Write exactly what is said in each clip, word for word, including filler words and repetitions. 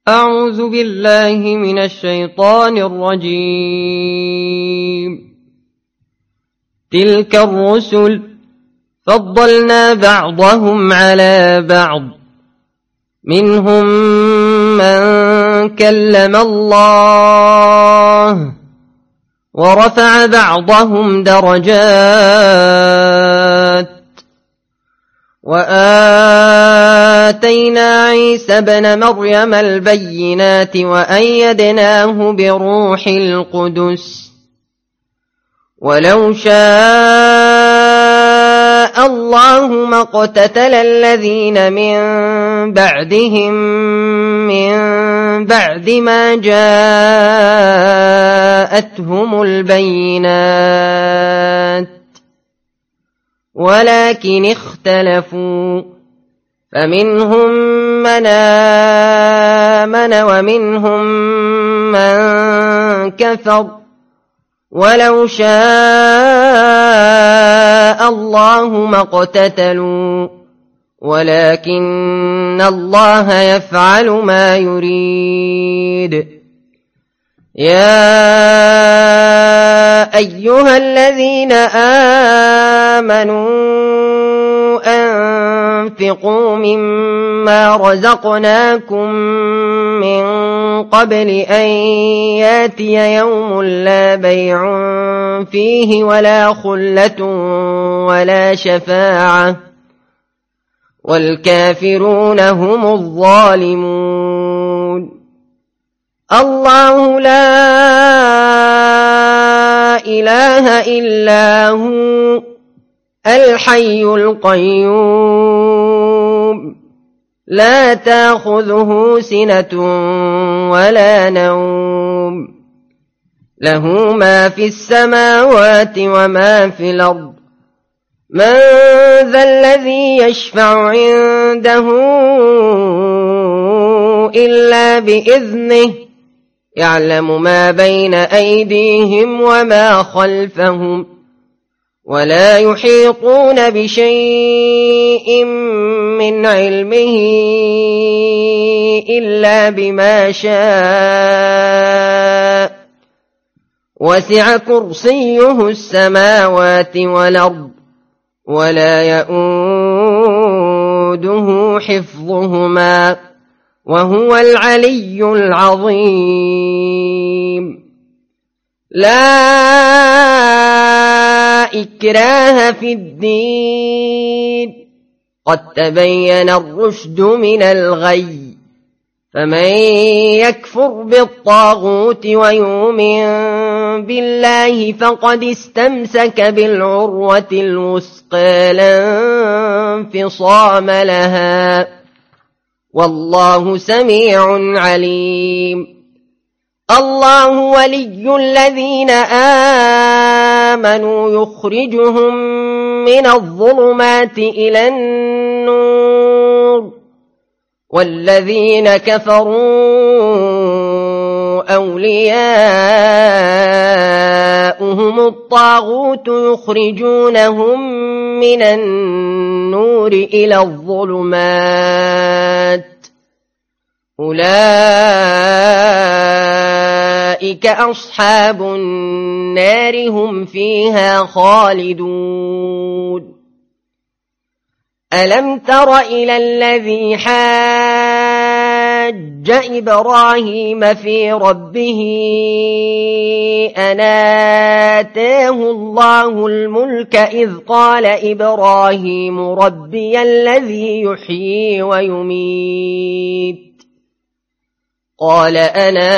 أعوذ بالله من الشيطان الرجيم. تلك الرسل فضلنا بعضهم على بعض، منهم من كلم الله ورفع بعضهم درجات، وآتينا عيسى ابن مريم البينات وأيدناه بروح القدس، ولو شاء الله ما اقتتل الذين من بعدهم من بعد ما جاءتهم البينات، ولكن اختلفوا فمنهم من آمن ومنهم من كفر، ولو شاء الله ما اقتتلوا ولكن الله يفعل ما يريد. يا أيها الذين آمنوا أنفقوا مما رزقناكم من قبل أن ياتي يوم لا بيع فيه ولا خلة ولا شفاعة والكافرون هم الظالمون. الله لا إله إلا هو الحي القيوم، لا تأخذه سنة ولا نوم، له ما في السماوات وما في الأرض. من ذا الذي يشفع عنده إلا بإذنه، يعلم ما بين أيديهم وما خلفهم، ولا يحيطون بشيء من علمه إلا بما شاء، وسع كرسيه السماوات والأرض ولا يؤوده حفظهما وهو العلي العظيم. لا إكراه في الدين، قد تبين الرشد من الغي، فمن يكفر بالطاغوت ويؤمن بالله فقد استمسك بالعروة الوثقى لا انفصام لها، والله سميع عليم. الله ولي الذين آمنوا يخرجهم من الظلمات إلى النور، والذين كفروا أولياؤهم الطاغوت يخرجونهم من النور إلى الظلمات، أولئك أصحاب النار هم فيها خالدون. ألم تر إلى الذي حاج إبراهيم في ربه أن آتاه الله الملك إذ قال إبراهيم ربي الذي يحيي ويميت، قال أنا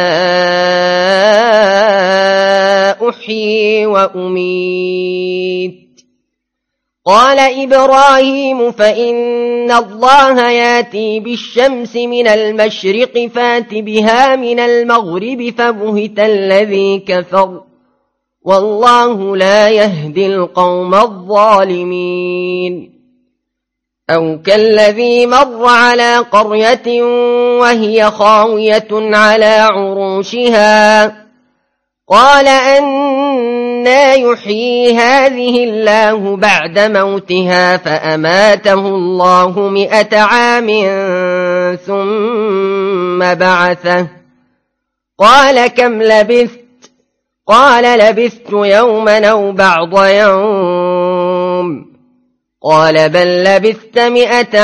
أحيي وأميت. قال إبراهيم فإن الله ياتي بالشمس من المشرق فات بها من المغرب فبهت الذي كفر، والله لا يهدي القوم الظالمين. أو كالذي مر على قرية وهي خاوية على عروشها، قال أنى يحيي هذه الله بعد موتها، فأماته الله مئة عام ثم بعثه قال كم لبثت قال لبثت يوما أو بعض يوم قال بل لبثت مئة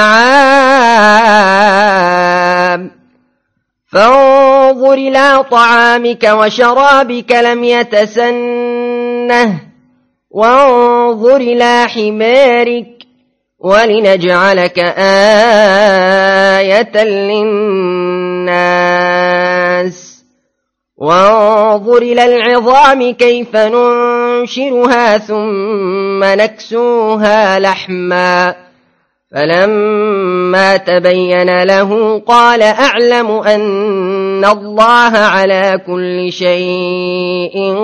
عام فانظر إلى طعامك وشرابك لم يتسنه وانظر إلى حمارك ولنجعلك آية للناس وانظر إلى العظام كيف ننشرها ثم نكسوها لحما فلما تبين له قال أعلم أن الله على كل شيء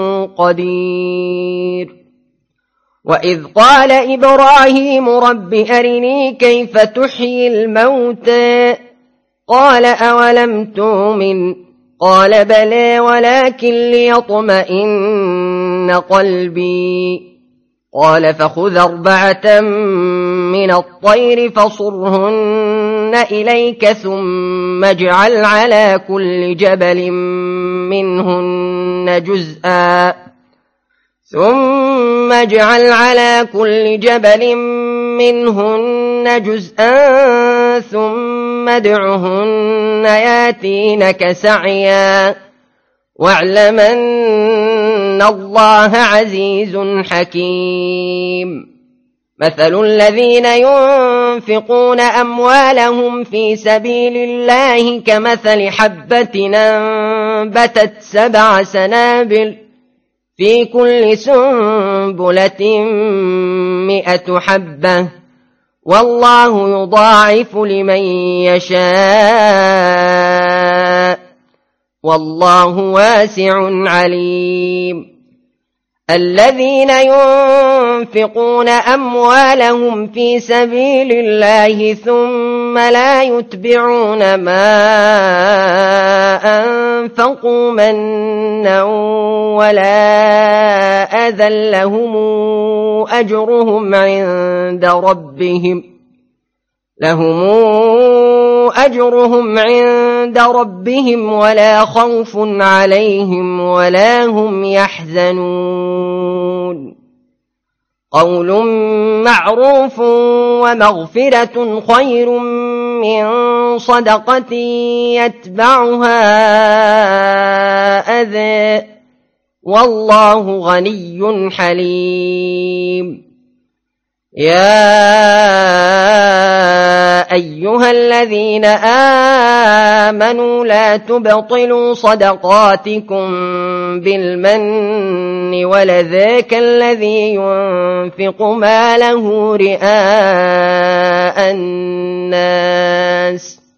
قدير وإذ قال إبراهيم رب أرني كيف تحيي الموتى قال أولم تؤمن قال بلى ولكن ليطمئن قلبي قال فخذ أربعة من الطير فصرهن إليك ثم اجعل على كل جبل منهن جزءا ثم اجعل على كل جبل منهن جزءا ثم ادعهن ياتينك سعيا واعلم أن الله عزيز حكيم مثل الذين ينفقون أموالهم في سبيل الله كمثل حبة أنبتت سبع سنابل في كل سنبلة مئة حبة والله يضاعف لمن يشاء والله واسع عليم الذين ينفقون أموالهم في سبيل الله ثم لا يتبعون ما أنفقوا منا ولا أذى لهم أجرهم عند ربهم لهم أجرهم عند ربهم ولا خوف عليهم ولا هم يحزنون قول معروف ومغفرة خير من صدقة يتبعها أذى والله غني حليم يا أيها الذين آمنوا لا تبطلوا صدقاتكم بالمن ولذاك الذي ينفق ماله رئاء الناس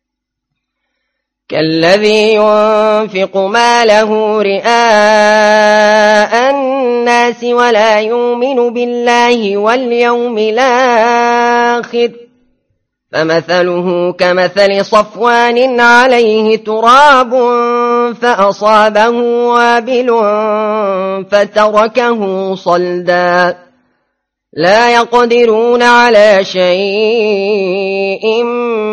كالذي ينفق ماله رئاء الناس ولا يؤمن بالله واليوم الآخر فمثله كمثل صفوان عليه تراب فأصابه وابل فتركه صلدا لا يقدرون على شيء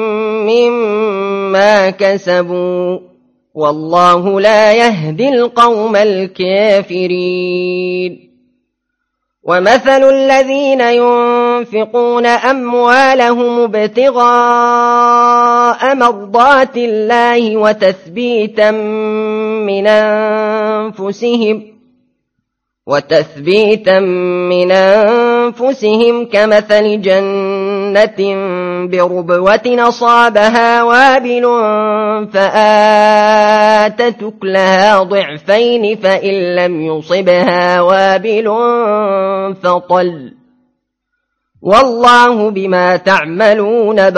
مما كسبوا والله لا يهدي القوم الكافرين ومثل الذين ينفقون أموالهم ابتغاء مرضات الله وتثبيتا من أنفسهم وتثبيتا من أنفسهم كمثل جنة بربوة أصابها وابل فآتت أكلها ضعفين فإن لم يصبها وابل فطل والله بما تعملون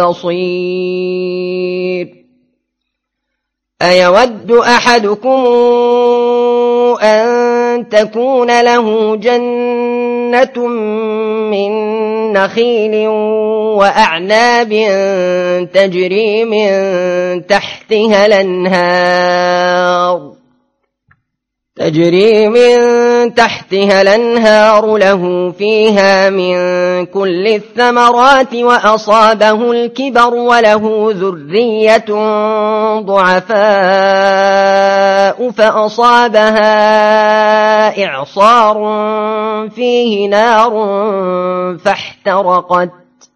بصير أيود أحدكم أن تكون له جنة من نخيل وأعناب تجري من تحتها الأنهار تجري من تحتها الأنهار له فيها من كل الثمرات وأصابه الكبر وله ذرية ضعفاء فأصابها إعصار فيه نار فاحترقت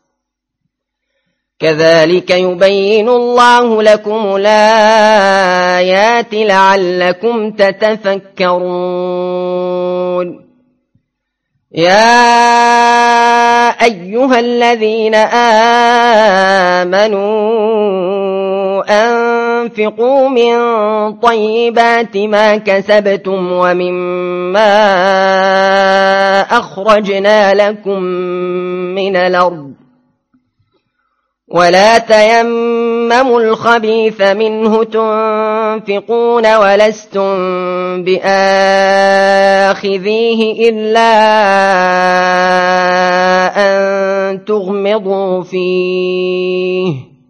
كذلك يبين الله لكم الآيات لعلكم تتفكرون يا أيها الذين آمنوا أنفقوا من طيبات ما كسبتم ومما أخرجنا لكم من الأرض ولا تيمموا الخبيث منه تنفقون ولستم بآخذيه إلا أن تغمضوا فيه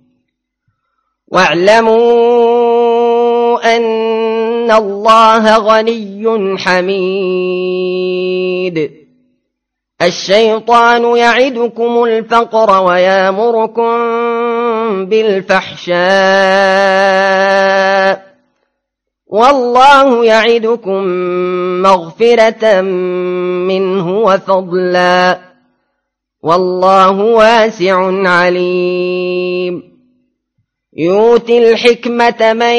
واعلموا أن الله غني حميد الشيطان يعدكم الفقر ويامركم بالفحشاء والله يعدكم مغفرة منه وفضلا والله واسع عليم يؤتي الحكمة من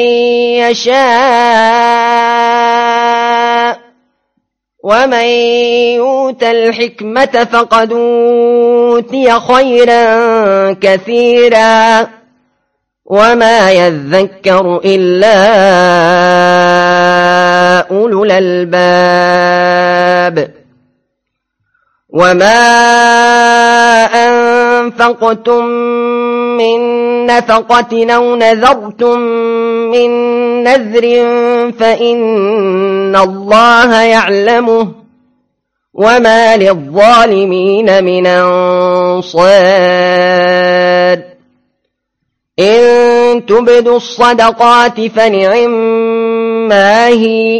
يشاء ومن يؤت الحكمة فقد أوتي خيرا كثيرا وما يذكر إلا أولو الألباب وما أنفقتم من نفقة أو نذرتم من نذر فإن الله يعلمه وما للظالمين من أنصار إن تبدوا الصدقات فنعما هي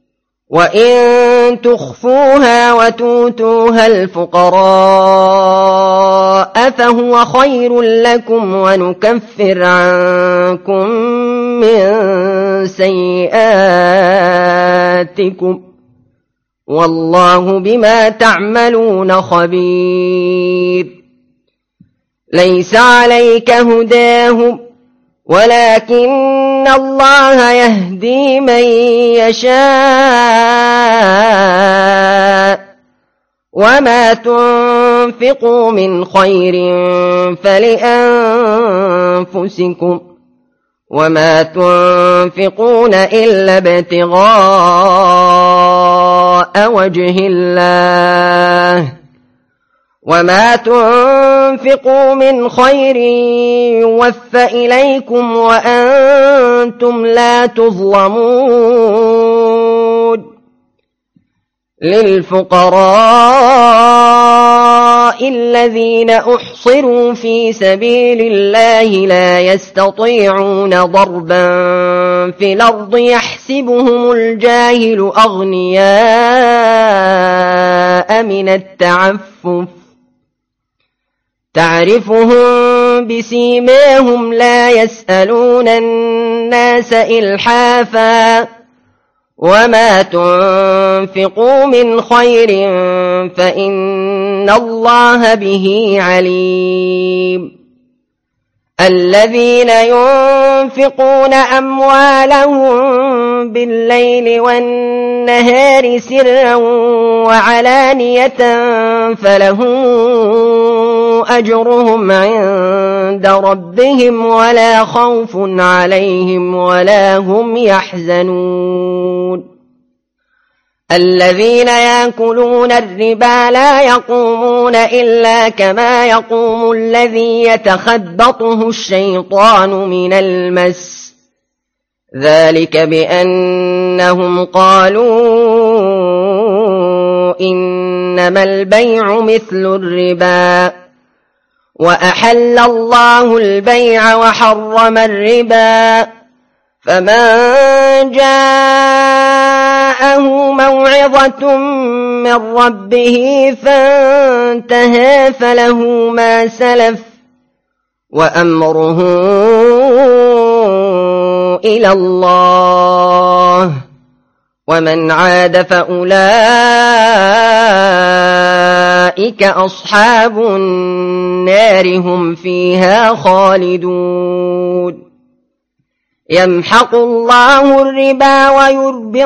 وإن تخفوها وتؤتوها الفقراء فهو خير لكم ونكفر عنكم من سيئاتكم والله بما تعملون خبير ليس عليك هداهم ولكن الله يهدي من يشاء وما تنفقوا من خير فلأنفسكم وما تنفقون إلا ابتغاء وجه الله وما تنفقوا من خير يوفى إليكم وأنتم لا تظلمون للفقراء الذين أحصروا في سبيل الله لا يستطيعون ضربا في الأرض يحسبهم الجاهل أغنياء من التعفف تعرفهم بسيماهم لا يسألون الناس إلحافا وما تنفقوا من خير فإن الله به عليم الذين ينفقون أموالهم بالليل والنهار سرا وعلانية فلهم أجرهم عند ربهم ولا خوف عليهم ولا هم يحزنون الذين يأكلون الربا لا يقومون إلا كما يقوم الذي يتخبطه الشيطان من المس ذلك بأنهم قالوا إنما البيع مثل الربا وأحل الله البيع وحرم الربا فمن جاء جاءه موعظة من ربه فانتهى فله ما سلف وأمره إلى الله ومن عاد فأولئك أصحاب النار هم فيها خالدون يمحق الله الربا ويربي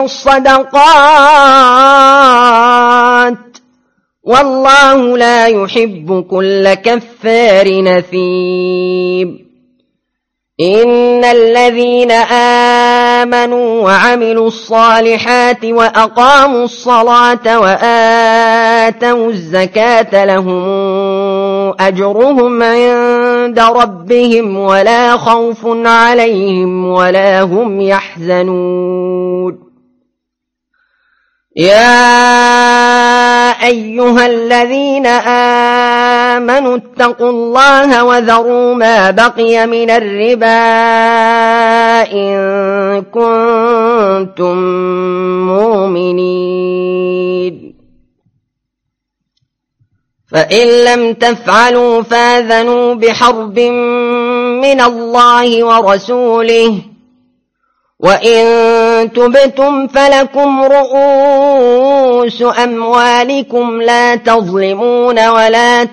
الصدقات والله لا يحب كل كفار نثيم إن الذين آمنوا وعملوا الصالحات وأقاموا الصلاة وآتوا الزكاة لهم أجرهم عند ربهم ولا خوف عليهم ولا هم يحزنون يا أيها الذين آمنوا اتقوا الله وذروا ما بقي من الربا إن كنتم مؤمنين فإن لم تفعلوا فاذنوا بحرب من الله ورسوله وإن تبتم فلكم رؤوس أموالكم لا تظلمون ولا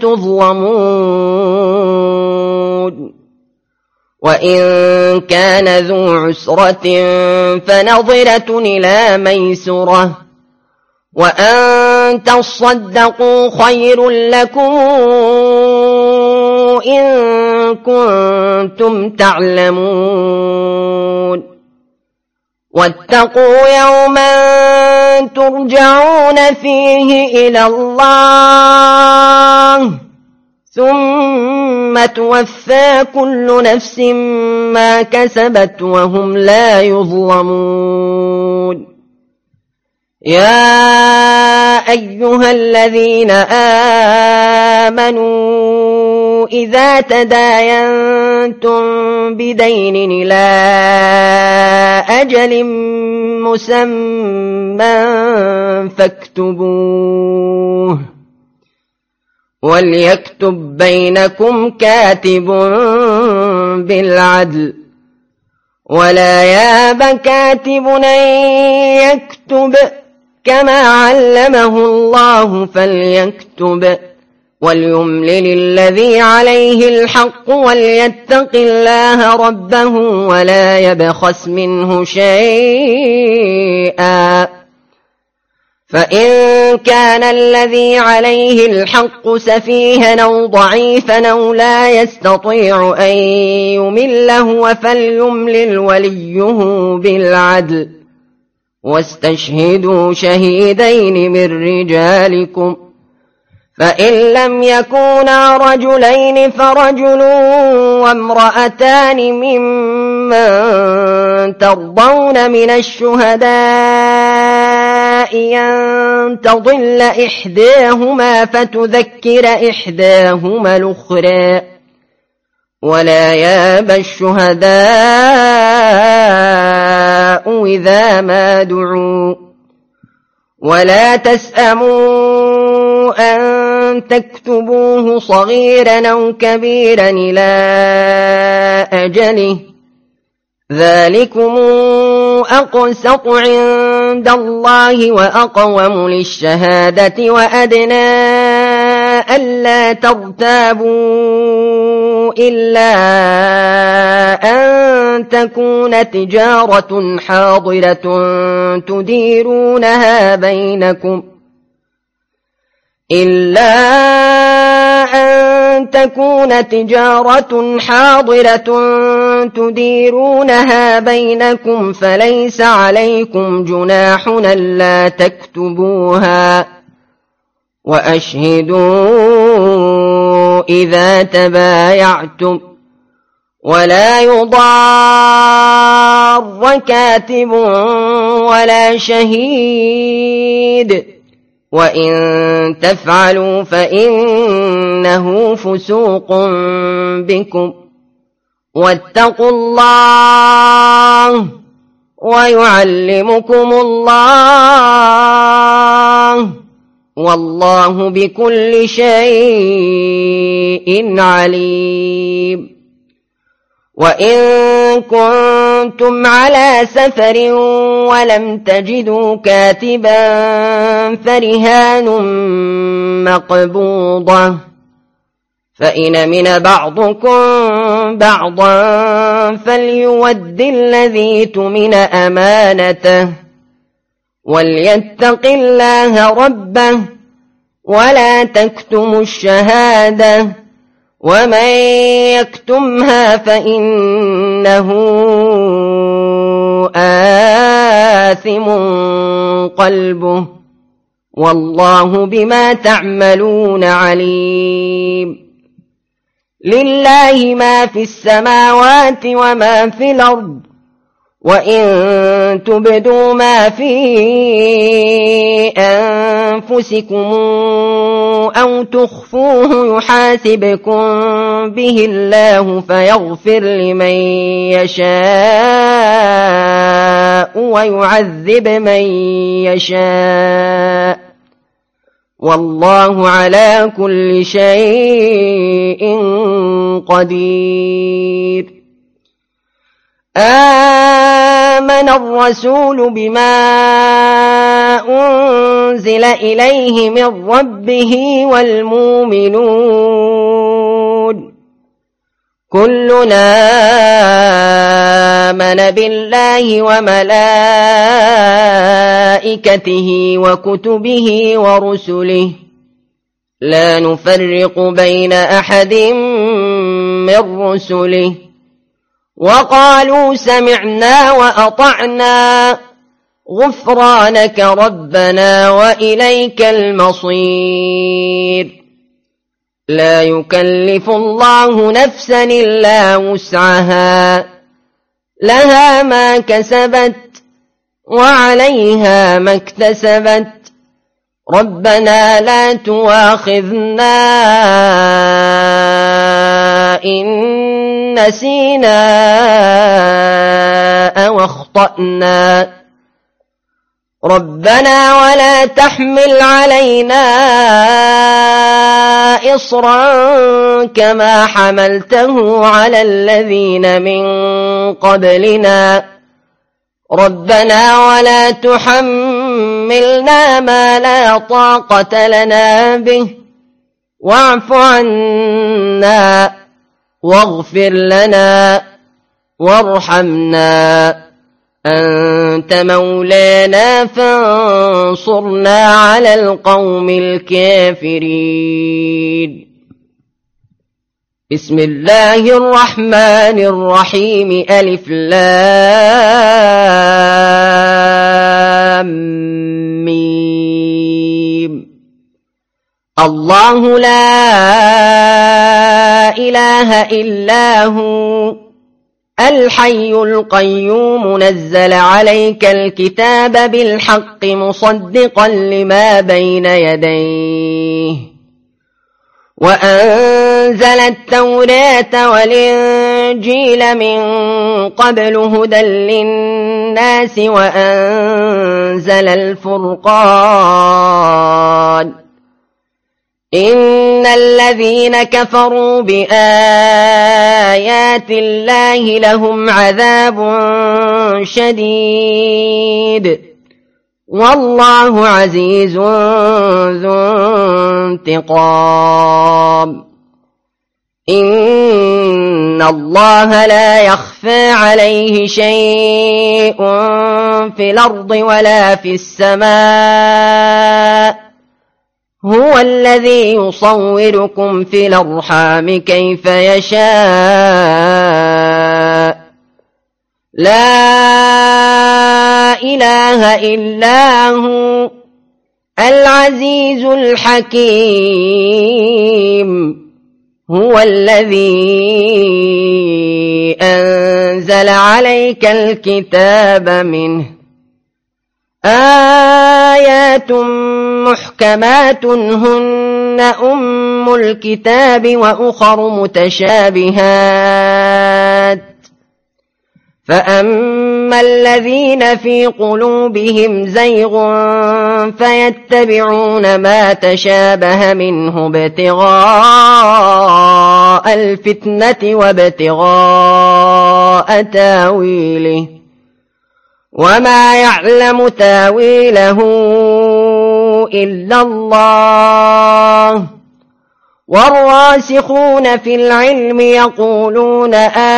تظلمون وإن كان ذو عسرة فنظرة إلى ميسرة وأن تصدقوا خير لكم إن كنتم تعلمون واتقوا يوما ترجعون فيه إلى الله ثم توفى كل نفس ما كسبت وهم لا يظلمون يا أيها الذين آمنوا إذا تداينتم بدين إلى أجل مسمى فاكتبوه وليكتب بينكم كاتب بالعدل ولا ياب كاتب أن يكتب كما علمه الله فليكتب وليملل الذي عليه الحق وليتق الله ربه ولا يبخس منه شيئا فإن كان الذي عليه الحق سفيها أو ضعيفا أو لا يستطيع أن يمله فليملل وليه بالعدل واستشهدوا شهيدين من رجالكم فإن لم يكونا رجلين فرجل وامرأتان ممن ترضون من الشهداء أن تضل إحداهما فتذكر إحداهما الأخرى ولا يابى الشهداء إذا ما دعوا ولا تسأموا أن تكتبوه صغيرا أو كبيرا إلى أجله ذلكم أقسط عند الله وأقوم للشهادة وأدنى ألا ترتابوا إلا أن تكون تجارة حاضرة تديرونها بينكم إلا أن تكون تجارة حاضرة تديرونها بينكم فليس عليكم جناح ألا تكتبوها وأشهدوا إذا تبايعتم ولا يضار كاتب ولا شهيد وإن تفعلوا فإنه فسوق بكم واتقوا الله ويعلمكم الله والله بكل شيء عليم. وإن كنتم على سفر ولم تجدوا كاتبا فرهان مقبوضة، فإن من بعضكم بعضا فليود الذي اؤتمن أمانته وليتق الله ربه ولا تكتموا الشهادة ومن يكتمها فإنه آثم قلبه والله بما تعملون عليم. لله ما في السماوات وما في الأرض، وإن تبدوا ما في أنفسكم أو تخفوه يحاسبكم به الله فيغفر لمن يشاء ويعذب من يشاء والله على كل شيء قدير. آمن الرسول بما أنزل إليه من ربه والمؤمنون كلنا آمن بالله وملائكته وكتبه ورسله لا نفرق بين أحد من رسله وقالوا سمعنا وأطعنا غفرانك ربنا وإليك المصير. لا يكلف الله نفسا إلا وسعها لها ما كسبت وعليها ما اكتسبت ربنا لا تؤاخذنا إن نسينا أو أخطأنا ربنا ولا تحمل علينا إصرا كما حملته على الذين من قبلنا ربنا ولا تحملنا ما لا طاقة لنا به واعف عنا واغفر لنا وارحمنا أنت مولانا فانصرنا على القوم الكافرين. بسم الله الرحمن الرحيم. ألف لام ميم. الله لا إله إلا هو الحي القيوم نزل عليك الكتاب بالحق مصدقا لما بين يديه وأنزل التوراة والإنجيل من قبل هدى للناس وأنزل الفرقان إن الذين كفروا بآيات الله لهم عذاب شديد والله عزيز ذو انتقام. إن الله لا يخفى عليه شيء في الأرض ولا في السماء هو الذي يصوركم في الأرحام كيف يشاء لا إله إلا هو العزيز الحكيم. هو الذي أنزل عليك الكتاب منه آيات محكمات هن أم الكتاب وأخر متشابهات فأما فأما الذين في قلوبهم زيغ فيتبعون ما تشابه منه ابتغاء الفتنة وابتغاء تاويله وما يعلم تاويله إلا الله والراسخون في العلم يقولون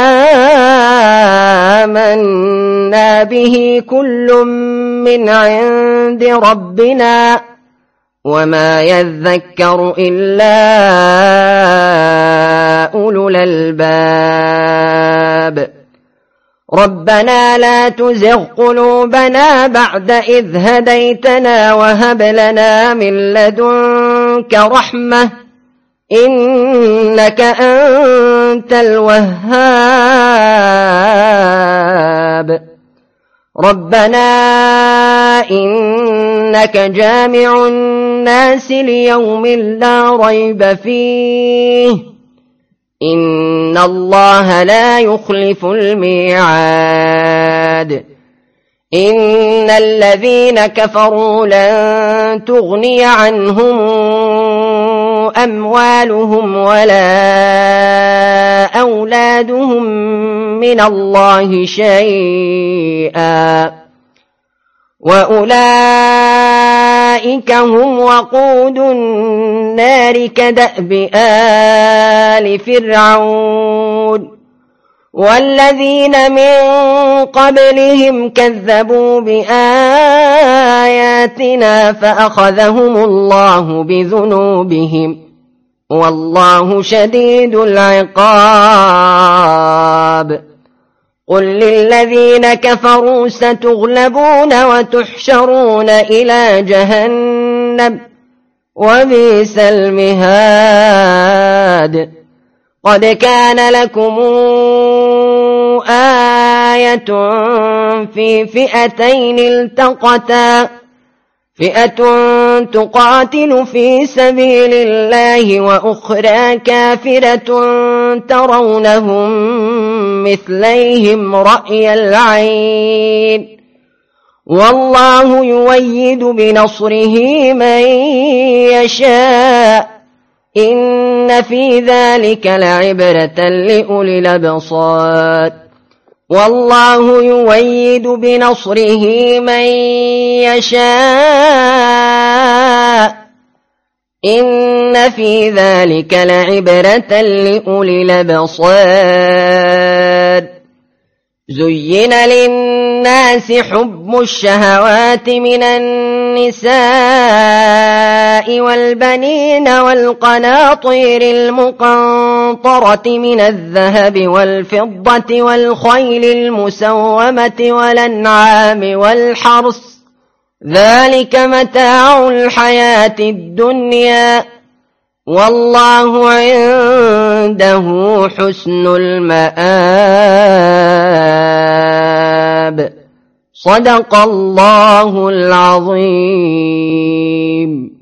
آمنا به كل من عند ربنا وما يذكر إلا أولو الألباب ربنا لا تزغ قلوبنا بعد إذ هديتنا وهب لنا من لدنك رحمة إنك أنت الوهاب ربنا إنك جامع الناس ليوم لا ريب فيه إن الله لا يخلف الميعاد إن الذين كفروا لن تغني عنهم أموالهم ولا أولادهم من الله شيئا وأولئك هم وقود النار كدأب آل فرعون والذين من قبلهم كذبوا بآياتنا فأخذهم الله بذنوبهم والله شديد العقاب قل للذين كفروا ستغلبون وتحشرون إلى جهنم وبئس المهاد قد كان لكم آية في فئتين التقتا فئة تقاتل في سبيل الله وأخرى كافرة ترونهم مثليهم رأي العين والله يؤيد بنصره من يشاء إن في ذلك لعبرة لأولي الأبصار والله يؤيد بنصره من يشاء إن في ذلك لعبرة لأولي الأبصار زين للناس حب الشهوات من النساء والبنين والقناطير المقنطرة من الذهب والفضة والخيل المسومة والأنعام والحرث ذلك متاع الحياة الدنيا والله عنده حسن المآب صدق الله العظيم.